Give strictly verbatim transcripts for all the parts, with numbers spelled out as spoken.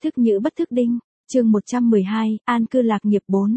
Thức nhữ bất thức đinh, chương một trăm mười hai, an cư lạc nghiệp bốn.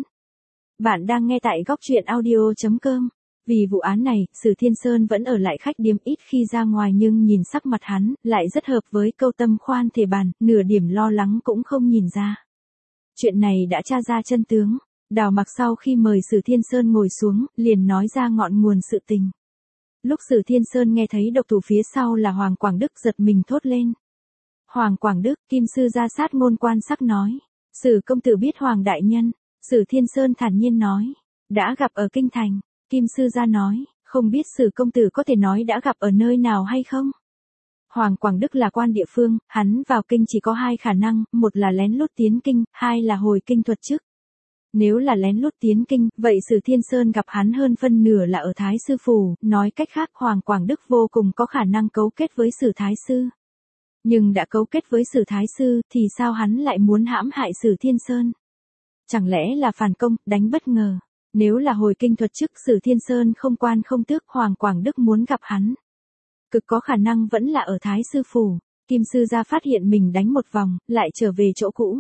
Bạn đang nghe tại góc truyện audio chấm com. Vì vụ án này, Sử Thiên Sơn vẫn ở lại khách điếm ít khi ra ngoài, nhưng nhìn sắc mặt hắn, lại rất hợp với câu tâm khoan thể bàn, nửa điểm lo lắng cũng không nhìn ra. Chuyện này đã tra ra chân tướng. Đào Mặc sau khi mời Sử Thiên Sơn ngồi xuống, liền nói ra ngọn nguồn sự tình. Lúc Sử Thiên Sơn nghe thấy độc thủ phía sau là Hoàng Quảng Đức, giật mình thốt lên. Hoàng Quảng Đức, Kim sư gia sát ngôn quan sắc nói. Sử công tử biết Hoàng đại nhân. Sử Thiên Sơn thản nhiên nói. Đã gặp ở kinh thành. Kim sư gia nói. Không biết Sử công tử có thể nói đã gặp ở nơi nào hay không? Hoàng Quảng Đức là quan địa phương, hắn vào kinh chỉ có hai khả năng, một là lén lút tiến kinh, hai là hồi kinh thuật chức. Nếu là lén lút tiến kinh, vậy Sử Thiên Sơn gặp hắn hơn phân nửa là ở Thái Sư Phủ, nói cách khác Hoàng Quảng Đức vô cùng có khả năng cấu kết với Sử Thái Sư. Nhưng đã cấu kết với Sử Thái Sư, thì sao hắn lại muốn hãm hại Sử Thiên Sơn? Chẳng lẽ là phản công, đánh bất ngờ? Nếu là hồi kinh thuật chức, Sử Thiên Sơn không quan không tước, Hoàng Quảng Đức muốn gặp hắn. Cực có khả năng vẫn là ở Thái Sư Phủ. Kim sư gia phát hiện mình đánh một vòng, lại trở về chỗ cũ.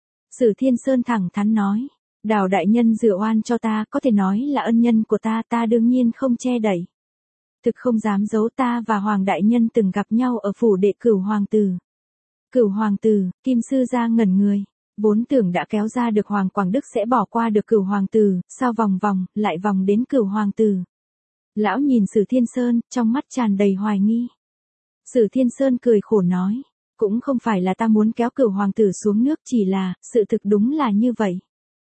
Sử Thiên Sơn thẳng thắn nói. Đào đại nhân rửa oan cho ta, có thể nói là ân nhân của ta, ta đương nhiên không che đậy. Thực không dám giấu, ta và Hoàng đại nhân từng gặp nhau ở phủ đệ Cửu Hoàng tử. Cửu Hoàng tử, Kim sư gia ngẩn người, vốn tưởng đã kéo ra được Hoàng Quảng Đức sẽ bỏ qua được Cửu Hoàng tử, sao vòng vòng, lại vòng đến Cửu Hoàng tử. Lão nhìn Sử Thiên Sơn, trong mắt tràn đầy hoài nghi. Sử Thiên Sơn cười khổ nói, cũng không phải là ta muốn kéo Cửu Hoàng tử xuống nước, chỉ là, sự thực đúng là như vậy.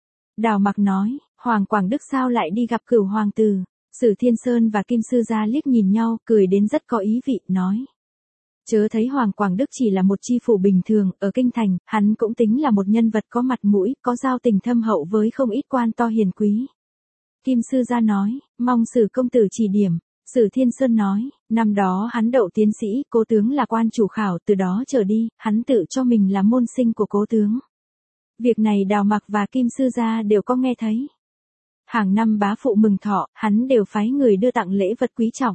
Đào Mặc nói, Hoàng Quảng Đức sao lại đi gặp Cửu Hoàng tử? Sử Thiên Sơn và Kim sư gia liếc nhìn nhau, cười đến rất có ý vị, nói. Chớ thấy Hoàng Quảng Đức chỉ là một chi phủ bình thường, ở kinh thành, hắn cũng tính là một nhân vật có mặt mũi, có giao tình thâm hậu với không ít quan to hiền quý. Kim sư gia nói, mong Sử công tử chỉ điểm. Sử Thiên Sơn nói, năm đó hắn đậu tiến sĩ, cố tướng là quan chủ khảo, từ đó trở đi, hắn tự cho mình là môn sinh của cố tướng. Việc này Đào Mặc và Kim sư gia đều có nghe thấy. Hàng năm bá phụ mừng thọ, hắn đều phái người đưa tặng lễ vật quý trọng.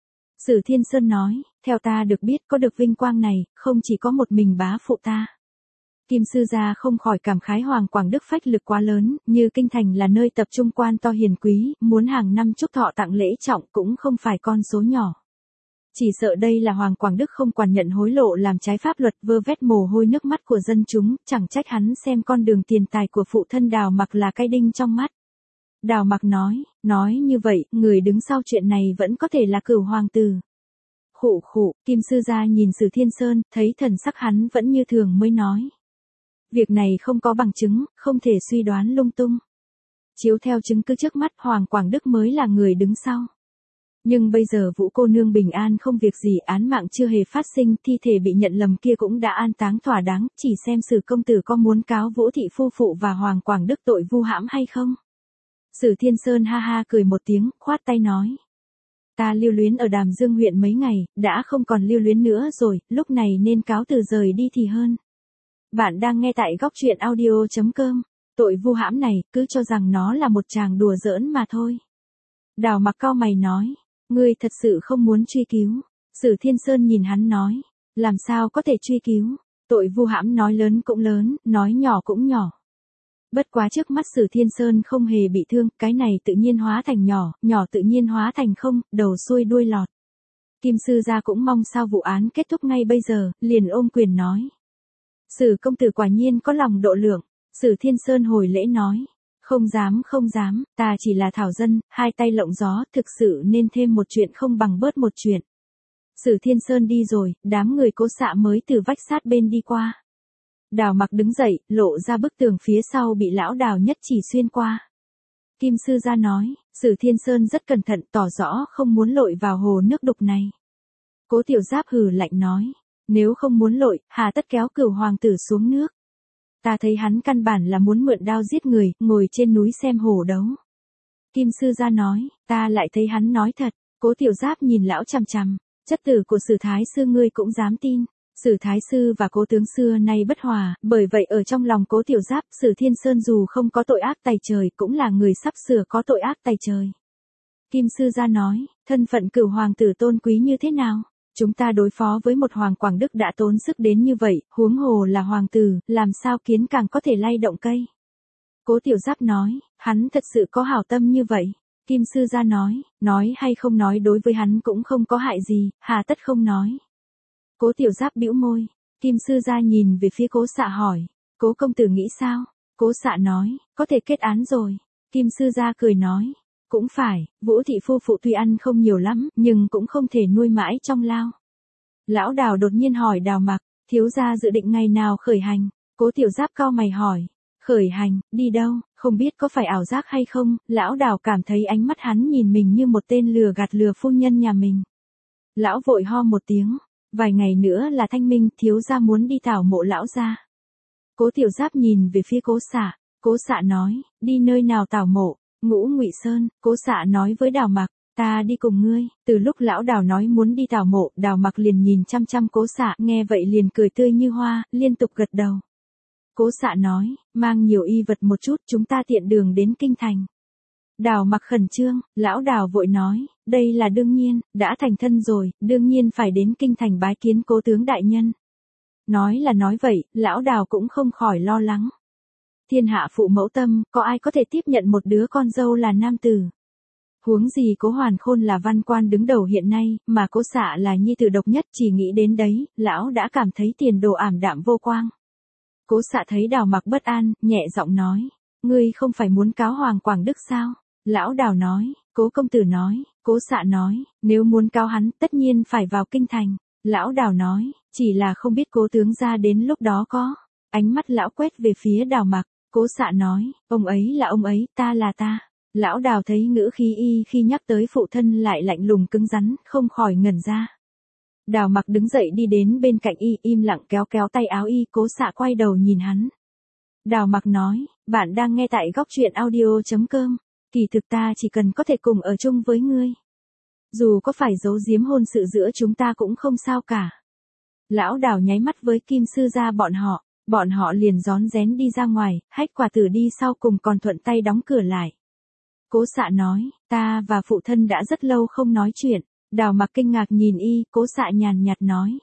Sử Thiên Sơn nói, theo ta được biết có được vinh quang này, không chỉ có một mình bá phụ ta. Kim sư gia không khỏi cảm khái Hoàng Quảng Đức phách lực quá lớn, như kinh thành là nơi tập trung quan to hiền quý, muốn hàng năm chúc thọ tặng lễ trọng cũng không phải con số nhỏ. Chỉ sợ đây là Hoàng Quảng Đức không quản nhận hối lộ làm trái pháp luật, vơ vét mồ hôi nước mắt của dân chúng, chẳng trách hắn xem con đường tiền tài của phụ thân Đào Mặc là cái đinh trong mắt. Đào Mặc nói, nói như vậy, người đứng sau chuyện này vẫn có thể là Cửu Hoàng tử. Khụ khụ, Kim sư gia nhìn Sử Thiên Sơn, thấy thần sắc hắn vẫn như thường mới nói. Việc này không có bằng chứng, không thể suy đoán lung tung. Chiếu theo chứng cứ trước mắt, Hoàng Quảng Đức mới là người đứng sau. Nhưng bây giờ Vũ cô nương bình an không việc gì, án mạng chưa hề phát sinh, thi thể bị nhận lầm kia cũng đã an táng thỏa đáng, chỉ xem Sử công tử có muốn cáo Vũ thị phu phụ và Hoàng Quảng Đức tội vu hãm hay không. Sử Thiên Sơn ha ha cười một tiếng, khoát tay nói. Ta lưu luyến ở Đàm Dương huyện mấy ngày, đã không còn lưu luyến nữa rồi, lúc này nên cáo từ rời đi thì hơn. Bạn đang nghe tại góc truyện audio chấm com. Tội vu hãm này, cứ cho rằng nó là một tràng đùa giỡn mà thôi. Đào Mặc cau mày nói. Ngươi thật sự không muốn truy cứu. Sử Thiên Sơn nhìn hắn nói. Làm sao có thể truy cứu? Tội vu hãm nói lớn cũng lớn, nói nhỏ cũng nhỏ. Bất quá trước mắt Sử Thiên Sơn không hề bị thương, cái này tự nhiên hóa thành nhỏ, nhỏ tự nhiên hóa thành không, đầu xuôi đuôi lọt. Kim sư gia cũng mong sao vụ án kết thúc ngay bây giờ, liền ôm quyền nói. Sử công tử quả nhiên có lòng độ lượng. Sử Thiên Sơn hồi lễ nói. Không dám không dám, ta chỉ là thảo dân, hai tay lộng gió, thực sự nên thêm một chuyện không bằng bớt một chuyện. Sử Thiên Sơn đi rồi, đám người Cố Xạ mới từ vách sát bên đi qua. Đào Mặc đứng dậy, lộ ra bức tường phía sau bị lão Đào nhất chỉ xuyên qua. Kim sư gia nói, Sử Thiên Sơn rất cẩn thận, tỏ rõ không muốn lội vào hồ nước đục này. Cố Tiểu Giáp hừ lạnh nói, nếu không muốn lội, hà tất kéo Cửu Hoàng tử xuống nước. Ta thấy hắn căn bản là muốn mượn đao giết người, ngồi trên núi xem hổ đấu. Kim sư gia nói, ta lại thấy hắn nói thật. Cố Tiểu Giáp nhìn lão chằm chằm, chất tử của Sử Thái sư ngươi cũng dám tin. Sử Thái sư và Cố tướng xưa nay bất hòa, bởi vậy ở trong lòng Cố Tiểu Giáp, Sử Thiên Sơn dù không có tội ác tày trời, cũng là người sắp sửa có tội ác tày trời. Kim sư gia nói, thân phận Cửu Hoàng tử tôn quý như thế nào? Chúng ta đối phó với một hoàng Quảng Đức đã tốn sức đến như vậy, huống hồ là hoàng tử, làm sao kiến càng có thể lay động cây. Cố Tiểu Giáp nói, hắn thật sự có hảo tâm như vậy. Kim sư gia nói, nói hay không nói đối với hắn cũng không có hại gì, hà tất không nói. Cố Tiểu Giáp bĩu môi, Kim sư gia nhìn về phía Cố Xạ hỏi, Cố công tử nghĩ sao? Cố Xạ nói, có thể kết án rồi. Kim sư gia cười nói, cũng phải, Vũ thị phu phụ tuy ăn không nhiều lắm, nhưng cũng không thể nuôi mãi trong lao. Lão Đào đột nhiên hỏi Đào Mặc, thiếu gia dự định ngày nào khởi hành? Cố Tiểu Giáp cau mày hỏi, khởi hành, đi đâu, không biết có phải ảo giác hay không? Lão Đào cảm thấy ánh mắt hắn nhìn mình như một tên lừa gạt lừa phu nhân nhà mình. Lão vội ho một tiếng, vài ngày nữa là thanh minh, thiếu gia muốn đi tảo mộ lão gia. Cố Tiểu Giáp nhìn về phía Cố Xạ, Cố Xạ nói, đi nơi nào tảo mộ? Ngũ Ngụy Sơn. Cố Xạ nói với Đào Mặc, ta đi cùng ngươi. Từ lúc lão Đào nói muốn đi tảo mộ, Đào Mặc liền nhìn chăm chăm Cố Xạ, nghe vậy liền cười tươi như hoa, liên tục gật đầu. Cố Xạ nói, mang nhiều y vật một chút, chúng ta tiện đường đến kinh thành. Đào Mặc khẩn trương, lão Đào vội nói, đây là đương nhiên, đã thành thân rồi, đương nhiên phải đến kinh thành bái kiến Cố tướng đại nhân. Nói là nói vậy, lão Đào cũng không khỏi lo lắng. Thiên hạ phụ mẫu tâm, có ai có thể tiếp nhận một đứa con dâu là nam tử. Huống gì Cố Hoàn Khôn là văn quan đứng đầu hiện nay, mà Cố Xạ là nhi tử độc nhất, chỉ nghĩ đến đấy, lão đã cảm thấy tiền đồ ảm đạm vô quang. Cố Xạ thấy Đào Mặc bất an, nhẹ giọng nói, ngươi không phải muốn cáo hoàng Quảng Đức sao? Lão Đào nói, Cố công tử nói, Cố Xạ nói, nếu muốn cáo hắn, tất nhiên phải vào kinh thành. Lão Đào nói, chỉ là không biết Cố tướng gia đến lúc đó có. Ánh mắt lão quét về phía Đào Mặc, Cố Xạ nói, ông ấy là ông ấy, ta là ta. Lão Đào thấy ngữ khí y khi nhắc tới phụ thân lại lạnh lùng cứng rắn, không khỏi ngẩn ra. Đào Mặc đứng dậy đi đến bên cạnh y, im lặng kéo kéo tay áo y, Cố Xạ quay đầu nhìn hắn. Đào Mặc nói, bạn đang nghe tại góc truyện audio chấm com, kỳ thực ta chỉ cần có thể cùng ở chung với ngươi. Dù có phải giấu giếm hôn sự giữa chúng ta cũng không sao cả. Lão Đào nháy mắt với Kim sư gia bọn họ, bọn họ liền rón rén đi ra ngoài, Hách Quả Tử đi sau cùng còn thuận tay đóng cửa lại. Cố Xạ nói, ta và phụ thân đã rất lâu không nói chuyện. Đào Mặc kinh ngạc nhìn y, Cố Xạ nhàn nhạt nói.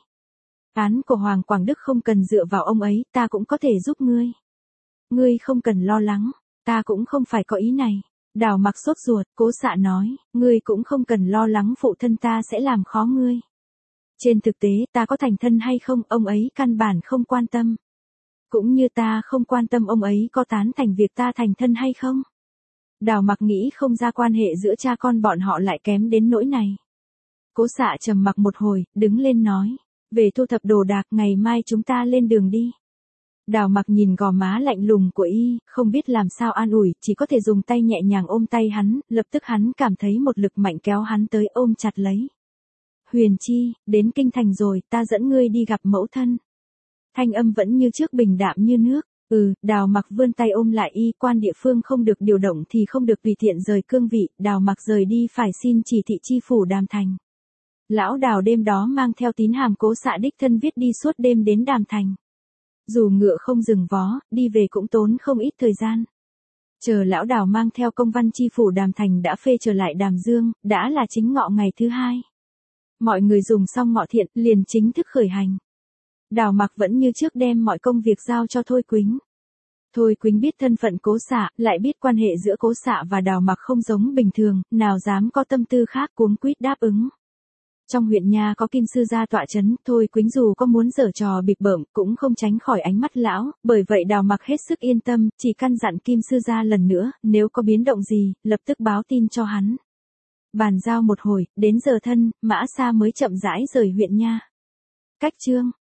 Án của hoàng Quảng Đức không cần dựa vào ông ấy, ta cũng có thể giúp ngươi. Ngươi không cần lo lắng, ta cũng không phải có ý này. Đào Mặc sốt ruột, Cố Xạ nói, ngươi cũng không cần lo lắng phụ thân ta sẽ làm khó ngươi. Trên thực tế ta có thành thân hay không, ông ấy căn bản không quan tâm. Cũng như ta không quan tâm ông ấy có tán thành việc ta thành thân hay không. Đào Mặc nghĩ không ra quan hệ giữa cha con bọn họ lại kém đến nỗi này. Cố Xạ trầm mặc một hồi, đứng lên nói, về thu thập đồ đạc, ngày mai chúng ta lên đường đi. Đào Mặc nhìn gò má lạnh lùng của y, không biết làm sao an ủi, chỉ có thể dùng tay nhẹ nhàng ôm tay hắn, lập tức hắn cảm thấy một lực mạnh kéo hắn tới ôm chặt lấy. Huyền Chi, đến kinh thành rồi, ta dẫn ngươi đi gặp mẫu thân. Thanh âm vẫn như trước bình đạm như nước. Ừ, Đào Mặc vươn tay ôm lại y, quan địa phương không được điều động thì không được tùy tiện rời cương vị, Đào Mặc rời đi phải xin chỉ thị chi phủ Đàm Thành. Lão Đào đêm đó mang theo tín hàm Cố Xạ đích thân viết đi suốt đêm đến Đàm Thành. Dù ngựa không dừng vó, đi về cũng tốn không ít thời gian. Chờ lão Đào mang theo công văn chi phủ Đàm Thành đã phê trở lại Đàm Dương, đã là chính ngọ ngày thứ hai. Mọi người dùng xong ngọ thiện, liền chính thức khởi hành. Đào Mặc vẫn như trước đem mọi công việc giao cho Thôi Quýnh. Thôi Quýnh biết thân phận Cố Xạ, lại biết quan hệ giữa Cố Xạ và Đào Mặc không giống bình thường, nào dám có tâm tư khác, cuống quýt đáp ứng. Trong huyện nha có Kim sư gia tọa chấn, Thôi Quýnh dù có muốn giở trò bịp bợm cũng không tránh khỏi ánh mắt lão, bởi vậy Đào Mặc hết sức yên tâm, chỉ căn dặn Kim sư gia lần nữa, nếu có biến động gì, lập tức báo tin cho hắn. Bàn giao một hồi, đến giờ thân, Mã Sa mới chậm rãi rời huyện nha. Cách chương